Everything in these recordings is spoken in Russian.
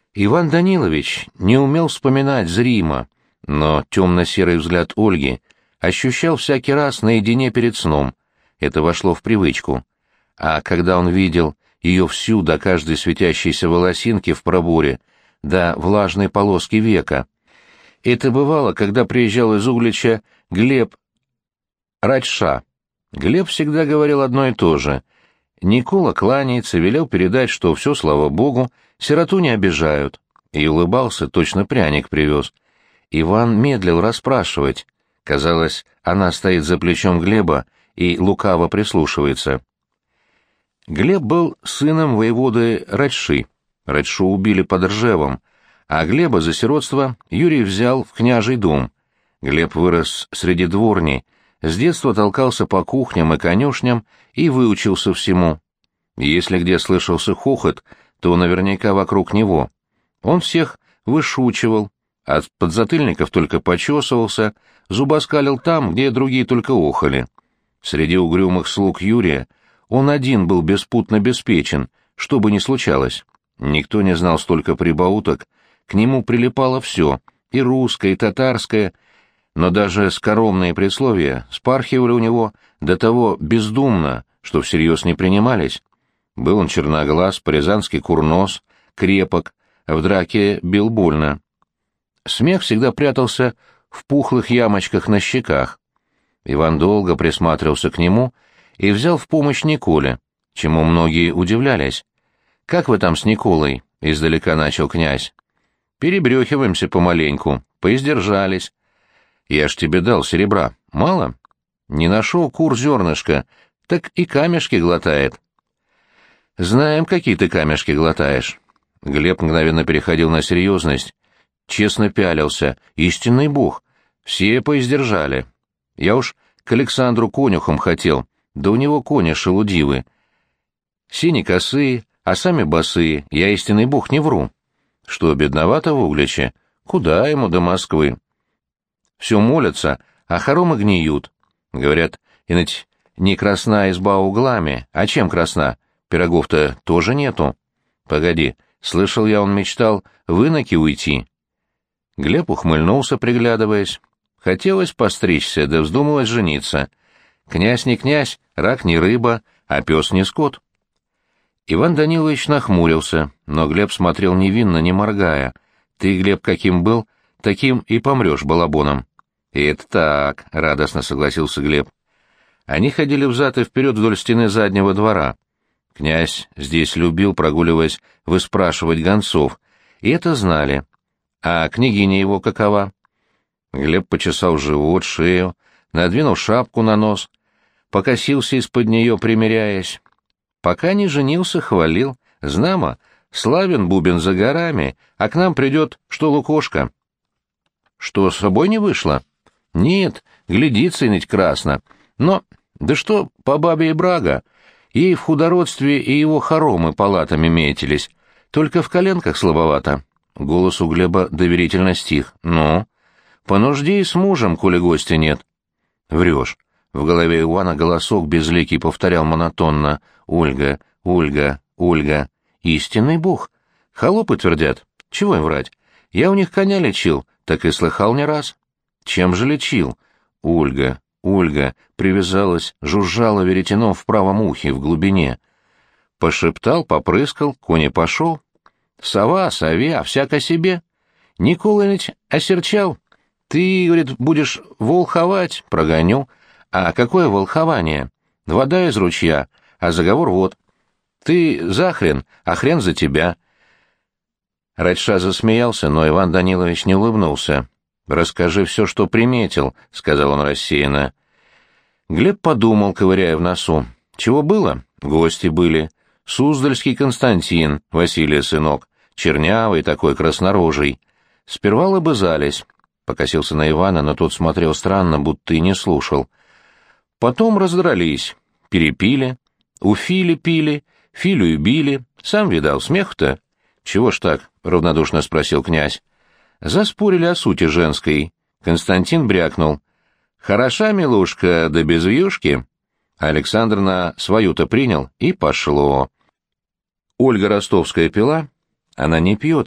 Иван Данилович не умел вспоминать зримо, но темно-серый взгляд Ольги ощущал всякий раз наедине перед сном. Это вошло в привычку. А когда он видел ее всю до каждой светящейся волосинки в проборе, до влажной полоски века, это бывало, когда приезжал из Углича Глеб Радьша. Глеб всегда говорил одно и то же. Никола кланяется, велел передать, что все, слава богу, сироту не обижают. И улыбался, точно пряник привез. Иван медлил расспрашивать. Казалось, она стоит за плечом Глеба и лукаво прислушивается. Глеб был сыном воеводы Радьши. Радьшу убили под Ржевом, а Глеба за сиротство Юрий взял в княжий дом. Глеб вырос среди дворни, с детства толкался по кухням и конюшням и выучился всему. Если где слышался хохот, то наверняка вокруг него. Он всех вышучивал, от подзатыльников только почесывался, зубоскалил там, где другие только охали. Среди угрюмых слуг Юрия он один был беспутно беспечен, что бы ни случалось. Никто не знал столько прибауток, к нему прилипало все, и русское, и татарское, но даже скоромные присловия спархивали у него до того бездумно, что всерьез не принимались. Был он черноглаз, по-рязански курнос, крепок, в драке бил больно. Смех всегда прятался в пухлых ямочках на щеках. Иван долго присматривался к нему и взял в помощь Николе, чему многие удивлялись. «Как вы там с Николой?» — издалека начал князь. «Перебрехиваемся помаленьку, поиздержались. Я ж тебе дал серебра. Мало? Не нашел кур зернышко, так и камешки глотает». «Знаем, какие ты камешки глотаешь». Глеб мгновенно переходил на серьезность. Честно пялился. Истинный бог. Все поиздержали. Я уж к Александру конюхом хотел, да у него кони шелудивы. Сини косые, а сами босые, я истинный бог не вру. Что, бедновато в Угличе? Куда ему до Москвы? Все молятся, а хоромы гниют. Говорят, иначе не красна изба углами. А чем красна? Пирогов-то тоже нету. Погоди, слышал я, он мечтал в иноки уйти. Глеб ухмыльнулся, приглядываясь. Хотелось постричься, да вздумалось жениться. Князь не князь, рак не рыба, а пес не скот. Иван Данилович нахмурился, но Глеб смотрел невинно, не моргая. Ты, Глеб, каким был, таким и помрешь балабоном. «Это так», — радостно согласился Глеб. Они ходили взад и вперед вдоль стены заднего двора. Князь здесь любил, прогуливаясь, выспрашивать гонцов, и это знали. А княгиня его какова? Глеб почесал живот, шею, надвинул шапку на нос, покосился из-под нее, примиряясь. Пока не женился, хвалил. Знамо, славен бубен за горами, а к нам придет, что лукошка. Что, с собой не вышло? Нет, глядится иныть красно. Но, да что, по бабе и брага. Ей в худородстве и его хоромы палатами метились. Только в коленках слабовато. Голос у Глеба доверительно стих. Ну? По нужде и с мужем, коли гостя нет. Врешь. В голове Ивана голосок безликий повторял монотонно. Ольга, Ольга, Ольга. Истинный бог. Холопы твердят. Чего им врать? Я у них коня лечил, так и слыхал не раз. Чем же лечил? Ольга, Ольга привязалась, жужжала веретеном в правом ухе, в глубине. Пошептал, попрыскал, конь и пошел. Сова, сове, а всяко себе. Николаич осерчал. Ты, говорит, будешь волховать, прогоню. А какое волхование? Вода из ручья, а заговор вот. Ты за хрен, а хрен за тебя. Радьша засмеялся, но Иван Данилович не улыбнулся. «Расскажи все, что приметил», — сказал он рассеянно. Глеб подумал, ковыряя в носу. «Чего было? Гости были. Суздальский Константин, Василия сынок, чернявый такой, краснорожий. Сперва лобызались». Покосился на Ивана, но тот смотрел странно, будто и не слушал. Потом раздрались, перепили, у Фили пили, Филю и били. Сам видал, смех-то. «Чего ж так?» — равнодушно спросил князь. Заспорили о сути женской. Константин брякнул. «Хороша, милушка, да без вьюшки». Александр на свою-то принял, и пошло. Ольга Ростовская пила. Она не пьет,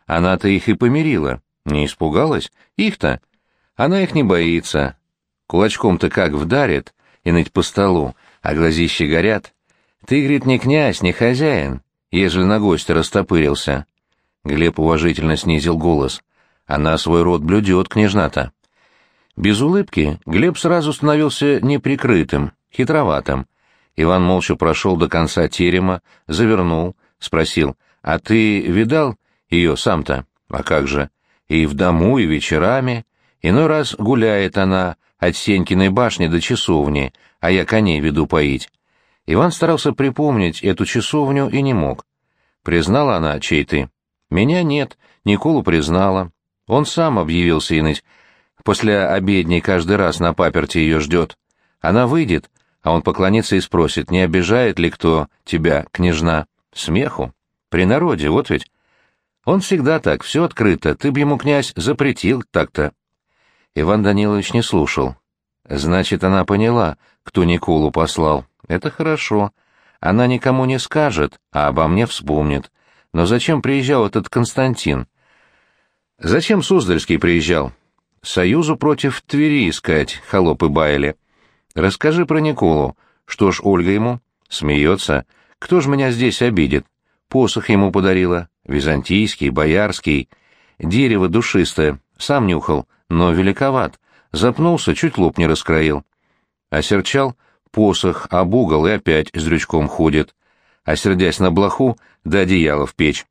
Она-то их и помирила. Не испугалась? Их-то? Она их не боится. Кулачком-то как вдарит, и ныть по столу, а глазища горят. Ты, говорит, не князь, не хозяин, ежели на гостя растопырился. Глеб уважительно снизил голос. Она свой род блюдет, княжна-то. Без улыбки Глеб сразу становился неприкрытым, хитроватым. Иван молча прошел до конца терема, завернул, спросил: «А ты видал ее сам-то?» «А как же? И в дому, и вечерами. Иной раз гуляет она от Сенькиной башни до часовни, а я коней веду поить». Иван старался припомнить эту часовню и не мог. «Признала она, чей ты?» «Меня нет, Николу признала. Он сам объявился и ныть. После обедни каждый раз на паперти ее ждет. Она выйдет, а он поклонится и спросит, не обижает ли кто тебя, княжна. Смеху. При народе, вот ведь. Он всегда так, все открыто, ты б ему, князь, запретил так-то». Иван Данилович не слушал. «Значит, она поняла, кто Николу послал. Это хорошо. Она никому не скажет, а обо мне вспомнит. Но зачем приезжал этот Константин? Зачем Суздальский приезжал? Союзу против Твери искать, холопы баяли. Расскажи про Николу. Что ж Ольга ему? Смеется. Кто ж меня здесь обидит? Посох ему подарила. Византийский, боярский. Дерево душистое. Сам нюхал, но великоват. Запнулся, чуть лоб не раскроил. Осерчал, посох об угол и опять с дрючком ходит. А сердясь на блоху, да одеяло в печь.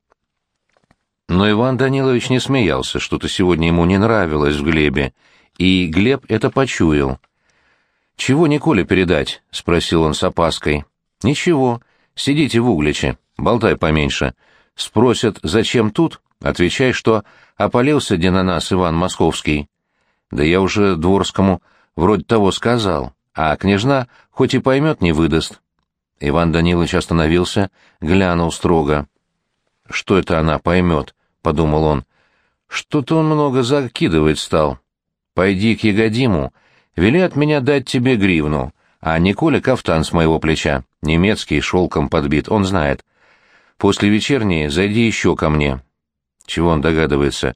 Но Иван Данилович не смеялся, что-то сегодня ему не нравилось в Глебе, и Глеб это почуял. «Чего Николе передать?» — спросил он с опаской. «Ничего, сидите в Угличе, болтай поменьше. Спросят, зачем тут? Отвечай, что опалился где на нас Иван Московский. Да я уже Дворскому вроде того сказал, а княжна хоть и поймет, не выдаст». Иван Данилович остановился, глянул строго. «Что это она поймет?» — подумал он. «Что-то он много закидывать стал. Пойди к Ягодиму, вели от меня дать тебе гривну, а Николе кафтан с моего плеча, немецкий, шелком подбит, он знает. После вечерней зайди еще ко мне». Чего он догадывается?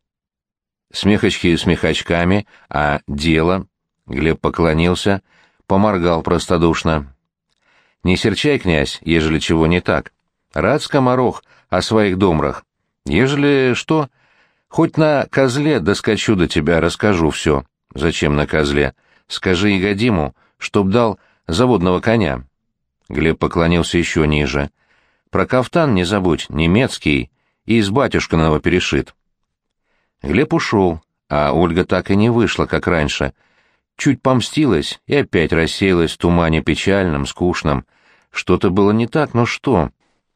Смехочки смехачками, а дело... Глеб поклонился, поморгал простодушно. «Не серчай, князь, ежели чего не так. Рад скоморох о своих домрах. Ежели что, хоть на козле доскочу до тебя, расскажу все». «Зачем на козле? Скажи Ягодиму, чтоб дал заводного коня». Глеб поклонился еще ниже. «Про кафтан не забудь, немецкий, и из батюшкиного перешит». Глеб ушел, а Ольга так и не вышла, как раньше. Чуть помстилась и опять рассеялась в тумане печальном, скучном. Что-то было не так, но что?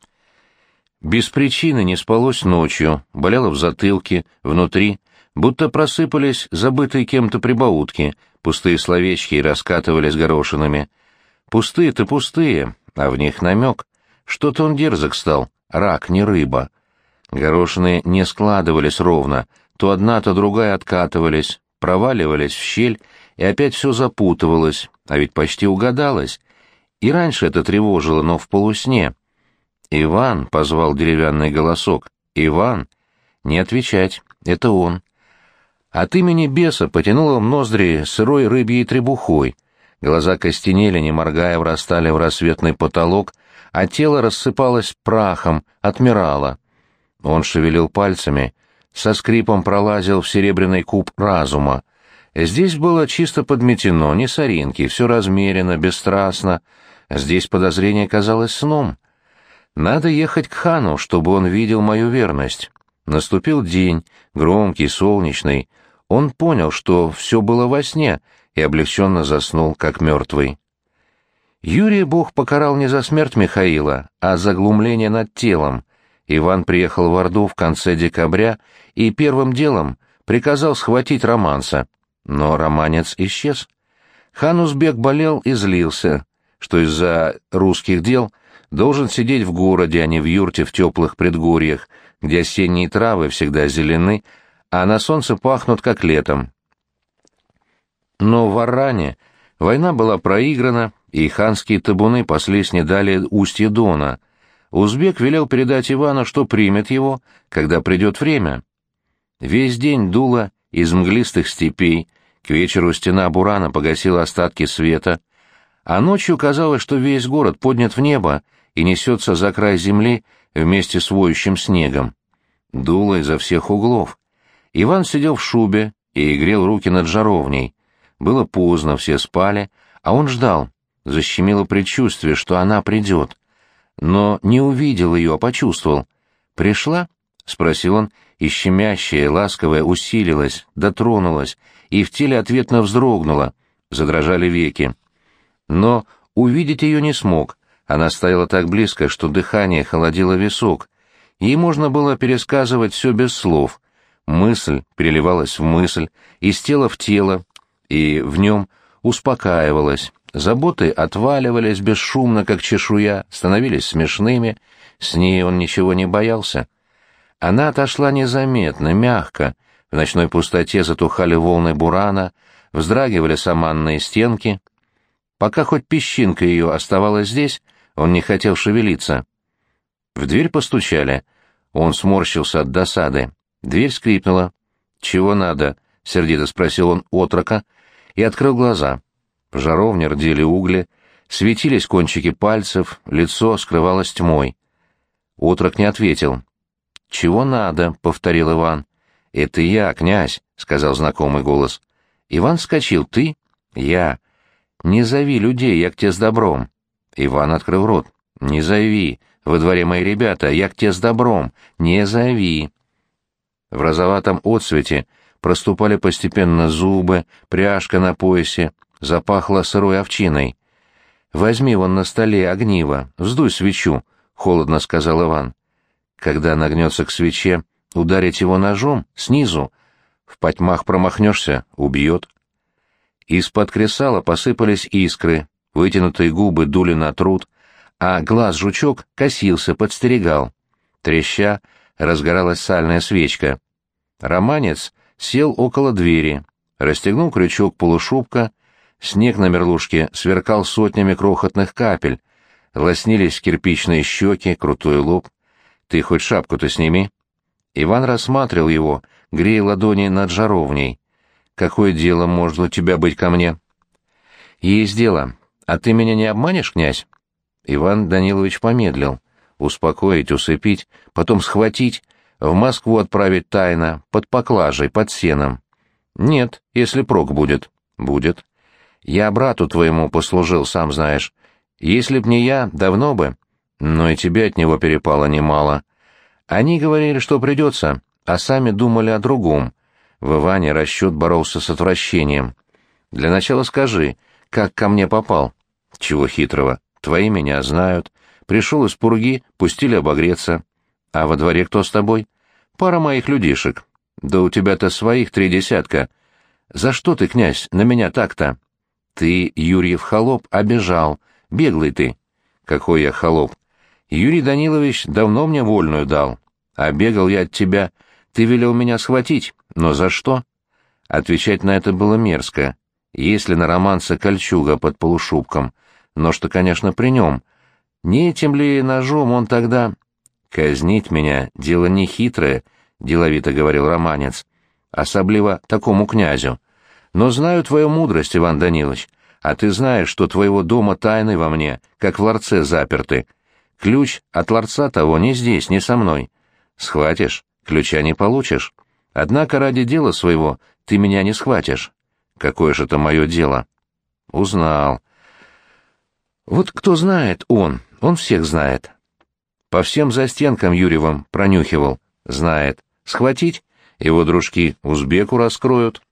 Без причины не спалось ночью, болело в затылке, внутри, будто просыпались забытые кем-то прибаутки, пустые словечки и раскатывались горошинами. Пустые-то пустые, а в них намек. Что-то он дерзок стал, рак, не рыба. Горошины не складывались ровно, то одна, то другая откатывались, проваливались в щель, и опять все запутывалось, а ведь почти угадалось. И раньше это тревожило, но в полусне. «Иван!» — позвал деревянный голосок. «Иван!» «Не отвечать, это он». От имени беса потянуло в ноздри сырой рыбьей требухой. Глаза костенели, не моргая, врастали в рассветный потолок, а тело рассыпалось прахом, отмирало. Он шевелил пальцами, со скрипом пролазил в серебряный куб разума. Здесь было чисто подметено, не соринки, все размеренно, бесстрастно. Здесь подозрение казалось сном. Надо ехать к хану, чтобы он видел мою верность. Наступил день, громкий, солнечный. Он понял, что все было во сне, и облегченно заснул, как мертвый. Юрия Бог покарал не за смерть Михаила, а за глумление над телом. Иван приехал в Орду в конце декабря и первым делом приказал схватить Романса. Но романец исчез. Хан Узбек болел и злился, что из-за русских дел должен сидеть в городе, а не в юрте в теплых предгорьях, где осенние травы всегда зелены, а на солнце пахнут, как летом. Но в Оране война была проиграна, и ханские табуны паслись не далее устья Дона. узбек велел передать Ивану, что примет его, когда придет время. Весь день дуло из мглистых степей, к вечеру стена Бурана погасила остатки света, а ночью казалось, что весь город поднят в небо и несется за край земли вместе с воющим снегом. Дуло изо всех углов. Иван сидел в шубе и грел руки над жаровней. Было поздно, все спали, а он ждал. Защемило предчувствие, что она придет. Но не увидел ее, а почувствовал. «Пришла?» — спросил он, и щемящее, ласковое усилилось, дотронулось, и в теле ответно вздрогнуло, задрожали веки. Но увидеть ее не смог. Она стояла так близко, что дыхание холодило висок. Ей можно было пересказывать все без слов. Мысль переливалась в мысль, из тела в тело, и в нем успокаивалась. Заботы отваливались бесшумно, как чешуя, становились смешными. С ней он ничего не боялся. Она отошла незаметно, мягко. В ночной пустоте затухали волны бурана, вздрагивали саманные стенки. Пока хоть песчинка ее оставалась здесь, он не хотел шевелиться. В дверь постучали. Он сморщился от досады. Дверь скрипнула. «Чего надо?» — сердито спросил он отрока и открыл глаза. В жаровне рдели угли, светились кончики пальцев, лицо скрывалось тьмой. Отрок не ответил. «Чего надо?» — повторил Иван. «Это я, князь», — сказал знакомый голос. Иван вскочил. «Ты?» «Я». «Не зови людей, я к тебе с добром». Иван открыл рот. «Не зови. Во дворе мои ребята, я к тебе с добром. Не зови». В розоватом отсвете проступали постепенно зубы, пряжка на поясе, запахло сырой овчиной. «Возьми вон на столе огниво, вздуй свечу», — холодно сказал Иван. «Когда нагнется к свече, ударить его ножом снизу. В потьмах промахнешься — убьет». Из-под кресала посыпались искры, вытянутые губы дули на труд, а глаз-жучок косился, подстерегал. Треща разгоралась сальная свечка. Романец сел около двери, расстегнул крючок полушубка, снег на мерлушке сверкал сотнями крохотных капель, лоснились кирпичные щеки, крутой лоб. «Ты хоть шапку-то сними». Иван рассматривал его, грея ладони над жаровней. «Какое дело может у тебя быть ко мне?» «Есть дело. А ты меня не обманешь, князь?» Иван Данилович помедлил. Успокоить, усыпить, потом схватить, в Москву отправить тайно, под поклажей, под сеном. «Нет, если прок будет». «Будет. Я брату твоему послужил, сам знаешь. Если б не я, давно бы. Но и тебе от него перепало немало. Они говорили, что придется, а сами думали о другом». В Иване расчет боролся с отвращением. «Для начала скажи, как ко мне попал?» «Чего хитрого? Твои меня знают. Пришел из пурги, пустили обогреться. А во дворе кто с тобой?» «Пара моих людишек. Да у тебя-то своих 3 десятка. За что ты, князь, на меня так-то?» «Ты, Юрьев холоп, обижал. Беглый ты». «Какой я холоп? Юрий Данилович давно мне вольную дал. А бегал я от тебя. Ты велел меня схватить. Но за что?» Отвечать на это было мерзко. Если на романца кольчуга под полушубком, нож-то, конечно, при нем. Не этим ли ножом он тогда... «Казнить меня — дело нехитрое», — деловито говорил романец. «Особливо такому князю. Но знаю твою мудрость, Иван Данилович, а ты знаешь, что твоего дома тайны во мне, как в ларце заперты. Ключ от ларца того не здесь, не со мной. Схватишь, ключа не получишь. Однако ради дела своего ты меня не схватишь. Какое же это мое дело?» «Узнал. Вот кто знает он всех знает. По всем застенкам Юрьевым пронюхивал. Знает. Схватить? Его дружки узбеку раскроют.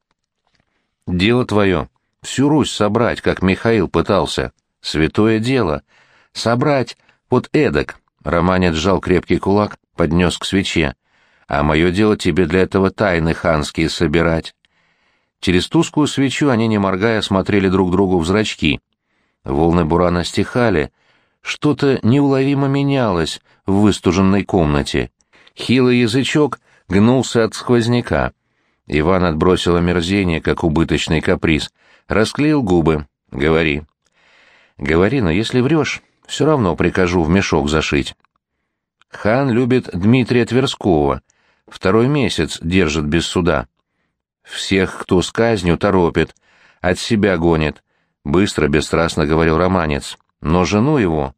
Дело твое. Всю Русь собрать, как Михаил пытался. Святое дело. Собрать вот эдак. Романец сжал крепкий кулак, поднес к свече. А мое дело тебе для этого тайны ханские собирать. Через тусклую свечу они, не моргая, смотрели друг другу в зрачки. Волны бурана стихали. Что-то неуловимо менялось в выстуженной комнате. Хилый язычок гнулся от сквозняка. Иван отбросил омерзение, как убыточный каприз. Расклеил губы. «Говори». «Говори, но если врешь, все равно прикажу в мешок зашить. Хан любит Дмитрия Тверского, 2-й месяц держит без суда. Всех, кто с казнью, торопит, от себя гонит, — быстро, бесстрастно говорил романец. Но жену его,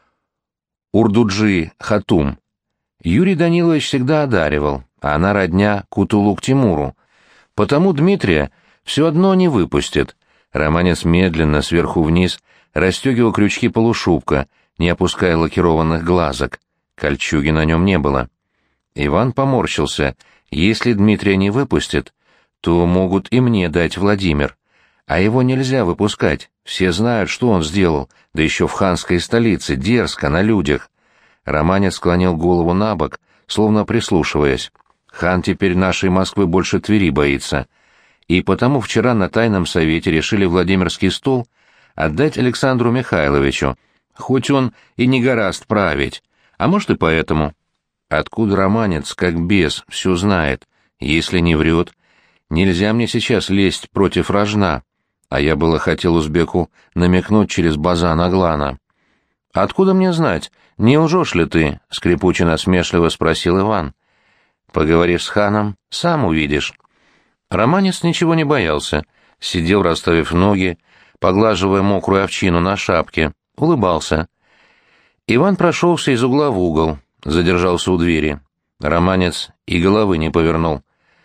Урдуджи Хатум, Юрий Данилович всегда одаривал, а она родня Кутулук Тимуру. Потому Дмитрия все одно не выпустит. Романец медленно, сверху вниз, расстегивал крючки полушубка, не опуская лакированных глазок. Кольчуги на нем не было. Иван поморщился. Если Дмитрия не выпустят, то могут и мне дать Владимир. А его нельзя выпускать. Все знают, что он сделал, да еще в ханской столице, дерзко, на людях. Романец склонил голову набок, словно прислушиваясь. Хан теперь нашей Москвы больше Твери боится. И потому вчера на тайном совете решили Владимирский стол отдать Александру Михайловичу, хоть он и не гораст править, а может и поэтому. Откуда романец, как бес, все знает, если не врет? Нельзя мне сейчас лезть против рожна, а я было хотел узбеку намекнуть через Базан Аглана. «Откуда мне знать, не лжешь ли ты?» — скрипуче-насмешливо спросил Иван. «Поговоришь с ханом, сам увидишь». Романец ничего не боялся, сидел, расставив ноги, поглаживая мокрую овчину на шапке, улыбался. Иван прошелся из угла в угол, задержался у двери. Романец и головы не повернул.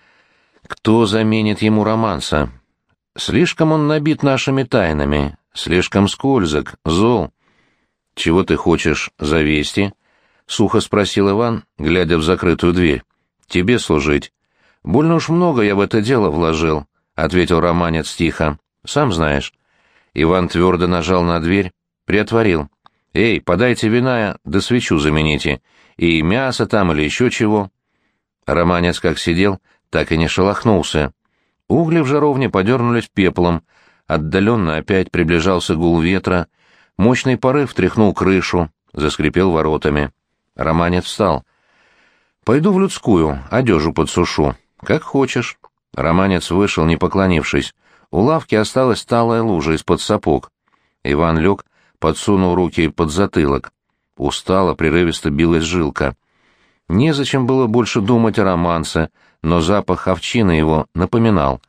Кто заменит ему романса? Слишком он набит нашими тайнами, слишком скользок, зол. «Чего ты хочешь за вести?» — сухо спросил Иван, глядя в закрытую дверь. «Тебе служить». «Больно уж много я в это дело вложил», — ответил романец тихо. «Сам знаешь». Иван твердо нажал на дверь, приотворил. «Эй, подайте вина, да свечу замените. И мясо там или еще чего». Романец как сидел, так и не шелохнулся. Угли в жаровне подернулись пеплом, отдаленно опять приближался гул ветра, мощный порыв тряхнул крышу, заскрипел воротами. Романец встал. «Пойду в людскую, одежу подсушу». «Как хочешь». Романец вышел, не поклонившись. У лавки осталась талая лужа из-под сапог. Иван лег, подсунул руки под затылок. Устало, прерывисто билась жилка. Незачем было больше думать о романсе, но запах овчины его напоминал.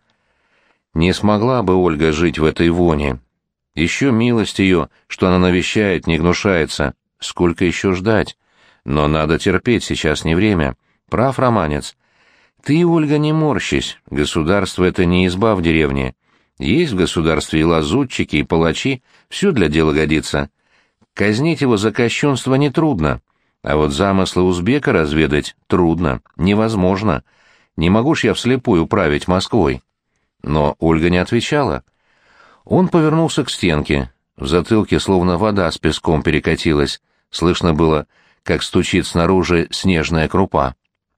Не смогла бы Ольга жить в этой воне. Еще милость ее, что она навещает, не гнушается. Сколько еще ждать? Но надо терпеть, сейчас не время. Прав романец. Ты, Ольга, не морщись. Государство — это не изба в деревне. Есть в государстве и лазутчики, и палачи. Все для дела годится. Казнить его за кощунство нетрудно. А вот замыслы узбека разведать трудно, невозможно. Не могу ж я вслепую править Москвой. Но Ольга не отвечала. Он повернулся к стенке. В затылке словно вода с песком перекатилась. Слышно было, как стучит снаружи снежная крупа.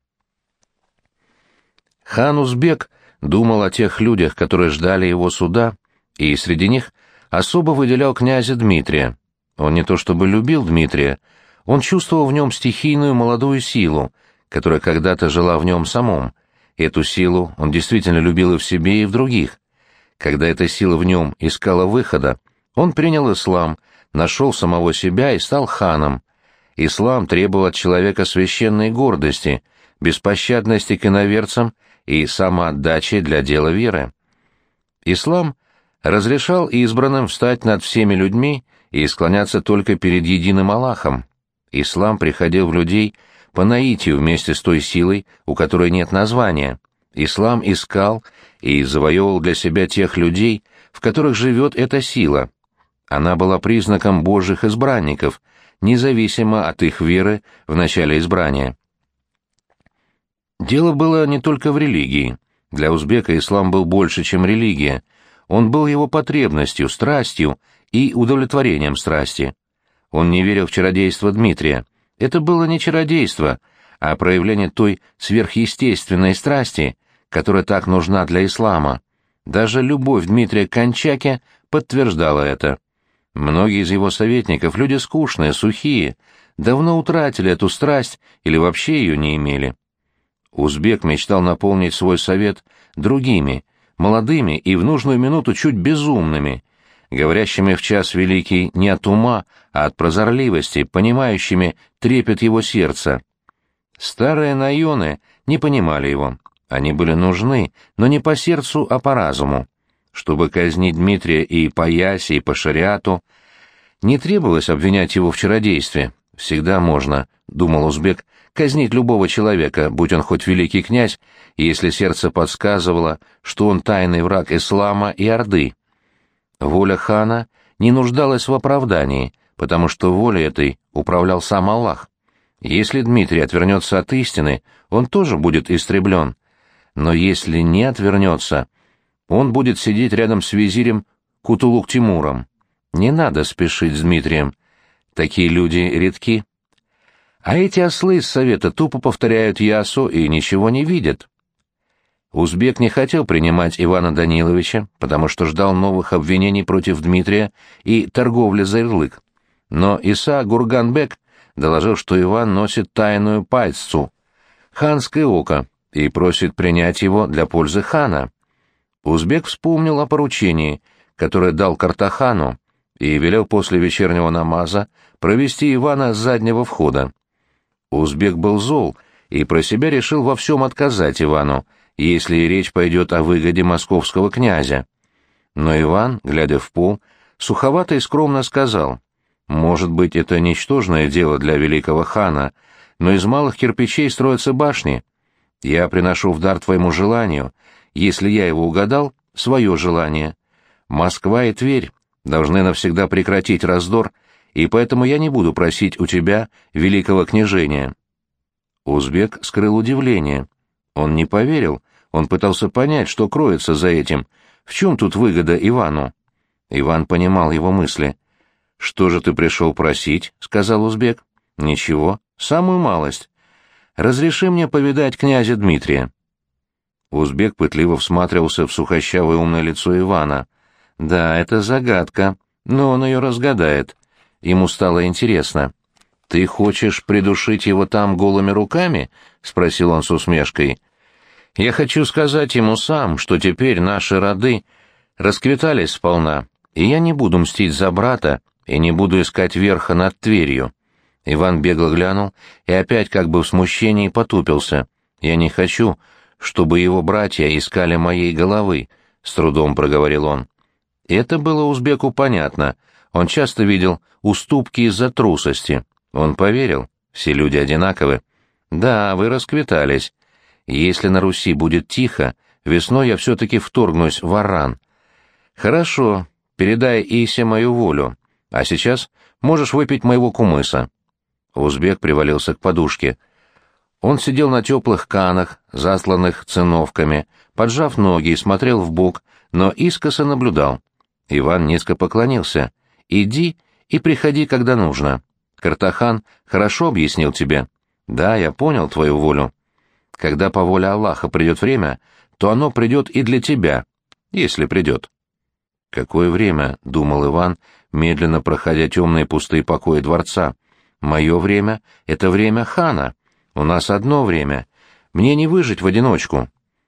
Хан Узбек думал о тех людях, которые ждали его суда, и среди них особо выделял князя Дмитрия. Он не то чтобы любил Дмитрия, он чувствовал в нем стихийную молодую силу, которая когда-то жила в нем самом. Эту силу он действительно любил и в себе, и в других. Когда эта сила в нем искала выхода, он принял ислам, нашел самого себя и стал ханом. Ислам требовал от человека священной гордости, беспощадности к иноверцам и самоотдачи для дела веры. Ислам разрешал избранным встать над всеми людьми и склоняться только перед единым Аллахом. Ислам приходил в людей по наитию вместе с той силой, у которой нет названия. Ислам искал и завоевывал для себя тех людей, в которых живет эта сила. Она была признаком Божьих избранников, независимо от их веры в начале избрания. Дело было не только в религии. Для узбека ислам был больше, чем религия. Он был его потребностью, страстью и удовлетворением страсти. Он не верил в чародейство Дмитрия. Это было не чародейство, а проявление той сверхъестественной страсти, которая так нужна для ислама. Даже любовь Дмитрия к Кончаке подтверждала это. Многие из его советников, люди скучные, сухие, давно утратили эту страсть или вообще ее не имели. Узбек мечтал наполнить свой совет другими, молодыми и в нужную минуту чуть безумными, говорящими в час великий не от ума, а от прозорливости, понимающими трепет его сердца. Старые наёны не понимали его. Они были нужны, но не по сердцу, а по разуму. Чтобы казнить Дмитрия и по Ясе, и по шариату, не требовалось обвинять его в чародействе. Всегда можно, — думал узбек, — казнить любого человека, будь он хоть великий князь, если сердце подсказывало, что он тайный враг ислама и орды. Воля хана не нуждалась в оправдании, потому что волей этой управлял сам Аллах. Если Дмитрий отвернется от истины, он тоже будет истреблен. Но если не отвернется, он будет сидеть рядом с визирем Кутулук-Тимуром. Не надо спешить с Дмитрием. Такие люди редки. А эти ослы из совета тупо повторяют Ясу и ничего не видят. Узбек не хотел принимать Ивана Даниловича, потому что ждал новых обвинений против Дмитрия и торговли за ярлык. Но Иса Гурганбек доложил, что Иван носит тайную пайццу, ханское око, и просит принять его для пользы хана. Узбек вспомнил о поручении, которое дал Картахану, и велел после вечернего намаза провести Ивана с заднего входа. Узбек был зол и про себя решил во всем отказать Ивану, если речь пойдет о выгоде московского князя. Но Иван, глядя в пол, суховато и скромно сказал: «Может быть, это ничтожное дело для великого хана, но из малых кирпичей строятся башни. Я приношу в дар твоему желанию, если я его угадал, свое желание. Москва и Тверь должны навсегда прекратить раздор, и поэтому я не буду просить у тебя великого княжения». Узбек скрыл удивление. Он не поверил, он пытался понять, что кроется за этим, в чем тут выгода Ивану. Иван понимал его мысли. «Что же ты пришел просить?» — сказал узбек. «Ничего, самую малость. Разреши мне повидать князя Дмитрия». Узбек пытливо всматривался в сухощавое умное лицо Ивана. Да, это загадка, но он ее разгадает. Ему стало интересно. «Ты хочешь придушить его там голыми руками?» — спросил он с усмешкой. «Я хочу сказать ему сам, что теперь наши роды расквитались сполна, и я не буду мстить за брата и не буду искать верха над Тверью». Иван бегло глянул и опять как бы в смущении потупился. «Я не хочу, чтобы его братья искали моей головы», — с трудом проговорил он. Это было узбеку понятно. Он часто видел уступки из-за трусости. Он поверил. Все люди одинаковы. «Да, вы расквитались. Если на Руси будет тихо, весной я все-таки вторгнусь в Арран. Хорошо, передай Исе мою волю. А сейчас можешь выпить моего кумыса». Узбек привалился к подушке. Он сидел на теплых канах, засланных циновками, поджав ноги и смотрел вбок, но искоса наблюдал. Иван низко поклонился. «Иди и приходи, когда нужно. Картахан хорошо объяснил тебе. Да, я понял твою волю. Когда по воле Аллаха придет время, то оно придет и для тебя, если придет». «Какое время?» — думал Иван, медленно проходя темные пустые покои дворца. «Мое время — это время хана. У нас одно время. Мне не выжить в одиночку».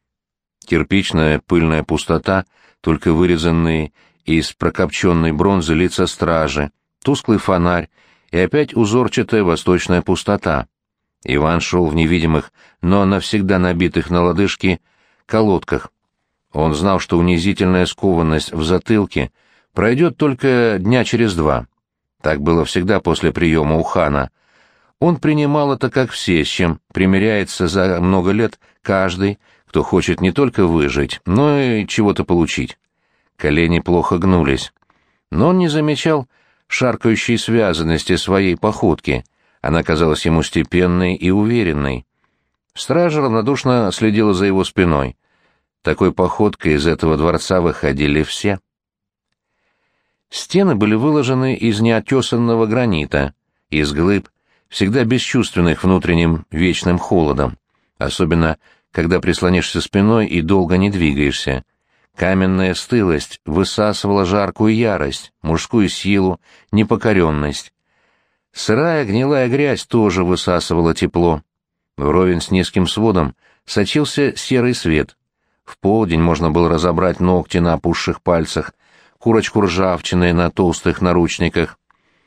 Кирпичная пыльная пустота, только вырезанные из прокопченной бронзы лица стражи, тусклый фонарь и опять узорчатая восточная пустота. Иван шел в невидимых, но навсегда набитых на лодыжки колодках. Он знал, что унизительная скованность в затылке пройдет только дня через 2. Так было всегда после приема у хана. Он принимал это как все, с чем примиряется за много лет каждый, кто хочет не только выжить, но и чего-то получить. Колени плохо гнулись. Но он не замечал шаркающей связанности своей походки. Она казалась ему степенной и уверенной. Стража равнодушно следила за его спиной. Такой походкой из этого дворца выходили все. Стены были выложены из неотесанного гранита, из глыб, всегда бесчувственных внутренним вечным холодом, особенно когда прислонишься спиной и долго не двигаешься. Каменная стылость высасывала жаркую ярость, мужскую силу, непокоренность. Сырая гнилая грязь тоже высасывала тепло. Вровень с низким сводом сочился серый свет. В полдень можно было разобрать ногти на опухших пальцах, курочку ржавчины на толстых наручниках.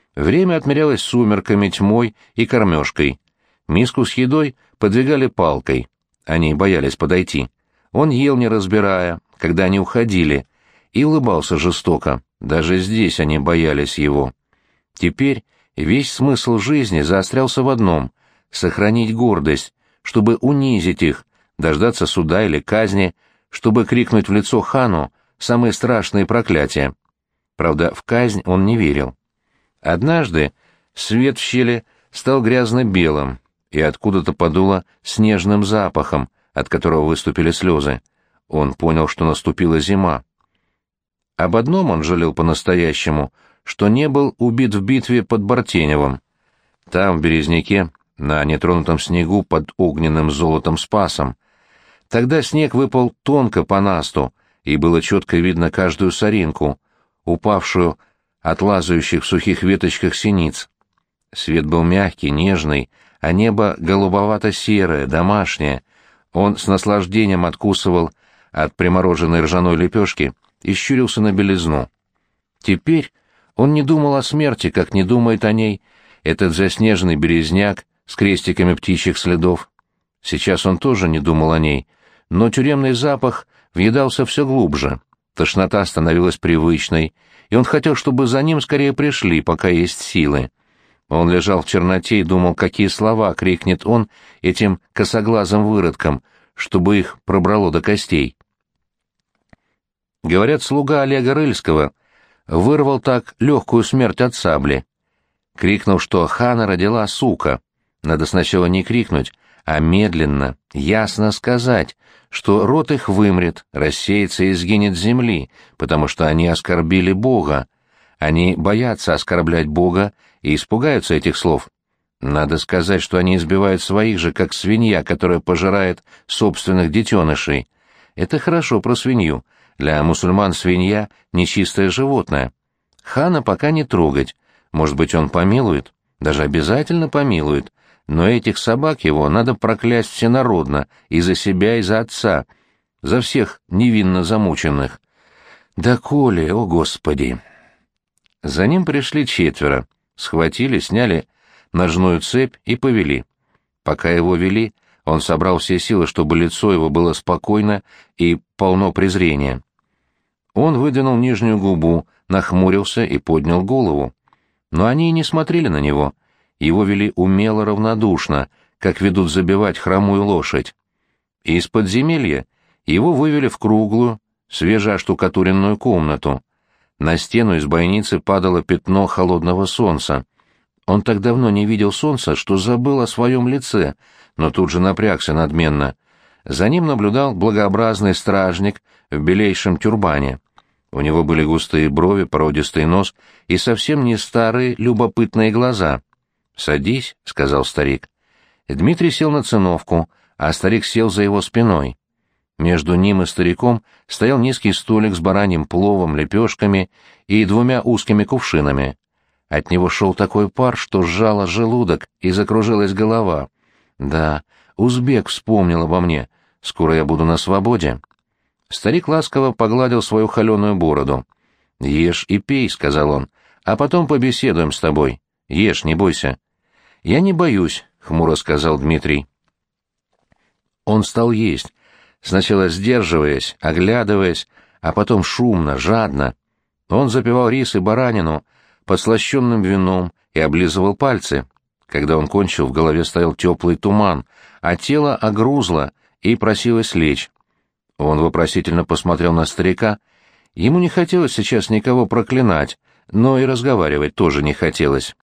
Время отмерялось сумерками, тьмой и кормежкой. Миску с едой подвигали палкой. Они боялись подойти. Он ел, не разбирая, когда они уходили, и улыбался жестоко. Даже здесь они боялись его. Теперь весь смысл жизни заострялся в одном — сохранить гордость, чтобы унизить их, дождаться суда или казни, чтобы крикнуть в лицо хану самые страшные проклятия. Правда, в казнь он не верил. Однажды свет в щели стал грязно-белым, и откуда-то подуло снежным запахом, от которого выступили слезы. Он понял, что наступила зима. Об одном он жалел по-настоящему, что не был убит в битве под Бартеневым. Там, в Березняке, на нетронутом снегу под огненным золотом Спасом. Тогда снег выпал тонко по насту, и было четко видно каждую соринку, упавшую от лазающих в сухих веточках синиц. Свет был мягкий, нежный, а небо голубовато-серое, домашнее. Он с наслаждением откусывал от примороженной ржаной лепешки и щурился на белизну. Теперь он не думал о смерти, как не думает о ней этот заснеженный березняк с крестиками птичьих следов. Сейчас он тоже не думал о ней, но тюремный запах въедался все глубже. Тошнота становилась привычной, и он хотел, чтобы за ним скорее пришли, пока есть силы. Он лежал в черноте и думал, какие слова крикнет он этим косоглазым выродкам, чтобы их пробрало до костей. Говорят, слуга Олега Рыльского вырвал так легкую смерть от сабли. Крикнул, что хана родила сука. Надо сначала не крикнуть, а медленно, ясно сказать, что род их вымрет, рассеется и сгинет с земли, потому что они оскорбили Бога. Они боятся оскорблять Бога и испугаются этих слов. Надо сказать, что они избивают своих же, как свинья, которая пожирает собственных детенышей. Это хорошо про свинью. Для мусульман свинья — нечистое животное. Хана пока не трогать. Может быть, он помилует? Даже обязательно помилует. Но этих собак его надо проклясть всенародно, и за себя, и за отца, за всех невинно замученных. Да коли, о Господи! За ним пришли 4, схватили, сняли ножную цепь и повели. Пока его вели, он собрал все силы, чтобы лицо его было спокойно и полно презрения. Он выдвинул нижнюю губу, нахмурился и поднял голову. Но они и не смотрели на него. Его вели умело, равнодушно, как ведут забивать хромую лошадь. И из подземелья его вывели в круглую, свежеоштукатуренную комнату. На стену из бойницы падало пятно холодного солнца. Он так давно не видел солнца, что забыл о своем лице, но тут же напрягся надменно. За ним наблюдал благообразный стражник в белейшем тюрбане. У него были густые брови, породистый нос и совсем не старые любопытные глаза. «Садись», — сказал старик. Дмитрий сел на циновку, а старик сел за его спиной. Между ним и стариком стоял низкий столик с бараньим пловом, лепешками и 2 узкими кувшинами. От него шел такой пар, что сжало желудок и закружилась голова. «Да, узбек вспомнил обо мне. Скоро я буду на свободе». Старик ласково погладил свою холеную бороду. «Ешь и пей», — сказал он, — «а потом побеседуем с тобой. Ешь, не бойся». «Я не боюсь», — хмуро сказал Дмитрий. Он стал есть, сначала сдерживаясь, оглядываясь, а потом шумно, жадно. Он запивал рис и баранину подслащенным вином и облизывал пальцы. Когда он кончил, в голове стоял теплый туман, а тело огрузло и просилось лечь. Он вопросительно посмотрел на старика. Ему не хотелось сейчас никого проклинать, но и разговаривать тоже не хотелось.